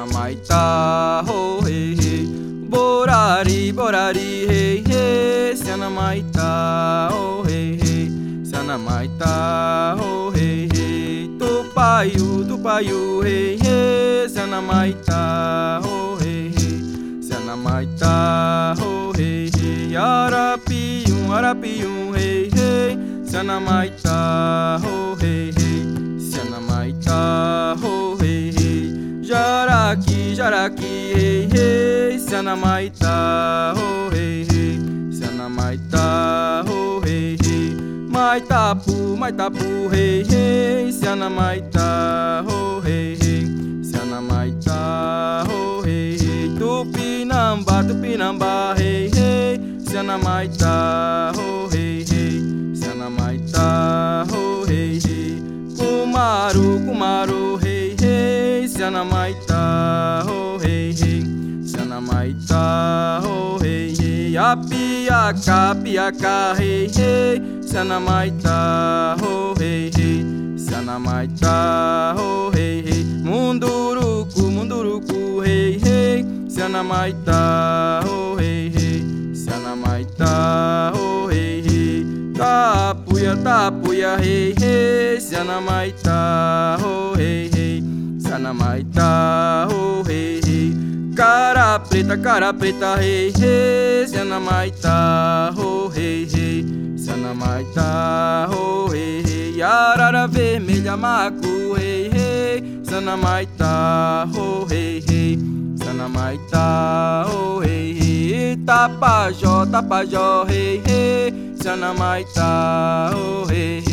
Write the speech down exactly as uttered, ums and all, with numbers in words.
Maitá, oh, hey, hey. Borari, borari, hey, hey. Siana Maitá, oh, hey, hey. Siana Maitá, oh, hey, hey. Tupaiu, tupaiu, hey, hey. Siana Maitá, oh, hey, hey. Siana Maitá, oh, hey, hey. Arapium, arapium, hey, hey. Siana Maitá, oh, hey, hey. Siana Maitá, oh, hey, hey. Jaraqui, jaraqui, hey, hey. Siana Maitá, oh, hey, hey. Siana Maitá, oh, hey, hey. Maitapu, Maitapu, hey, hey. Siana Maitá, oh, hey, hey. Siana Maitá, oh, hey, hey. Tupinamba, Tupinamba, hey, hey. Siana Maitá, oh, hey, hey. Siana Maitá, oh, hey, hey. Kumaru, Kumaru, hey, hey. Siana Maitá, oh, hey, hey. Siana Maitá, oh, hey, hey. Apiaca, piaca, hey, hey. Siana Maitá, oh, hey, hey. Siana Maitá, oh, hey, hey. Munduruku, munduruku, hey, hey. Siana Maitá, oh, hey, hey. Siana Maitá, oh, hey, hey. Tapuia, tapuia, hey, hey. Siana Maitá, oh, hey, hey. Siana Maitá, oh, hey, hey. Cara preta, cara preta, hey, hey. Siana Maitá, oh, hey, hey. Siana Maitá, oh, hey, hey. Arara vermelha, macu, hey, hey. Siana Maitá, oh, hey, hey. Siana Maitá, oh, hey, hey. Tapajó, tapajó, hey, hey. Siana Maitá, oh, hey, hey.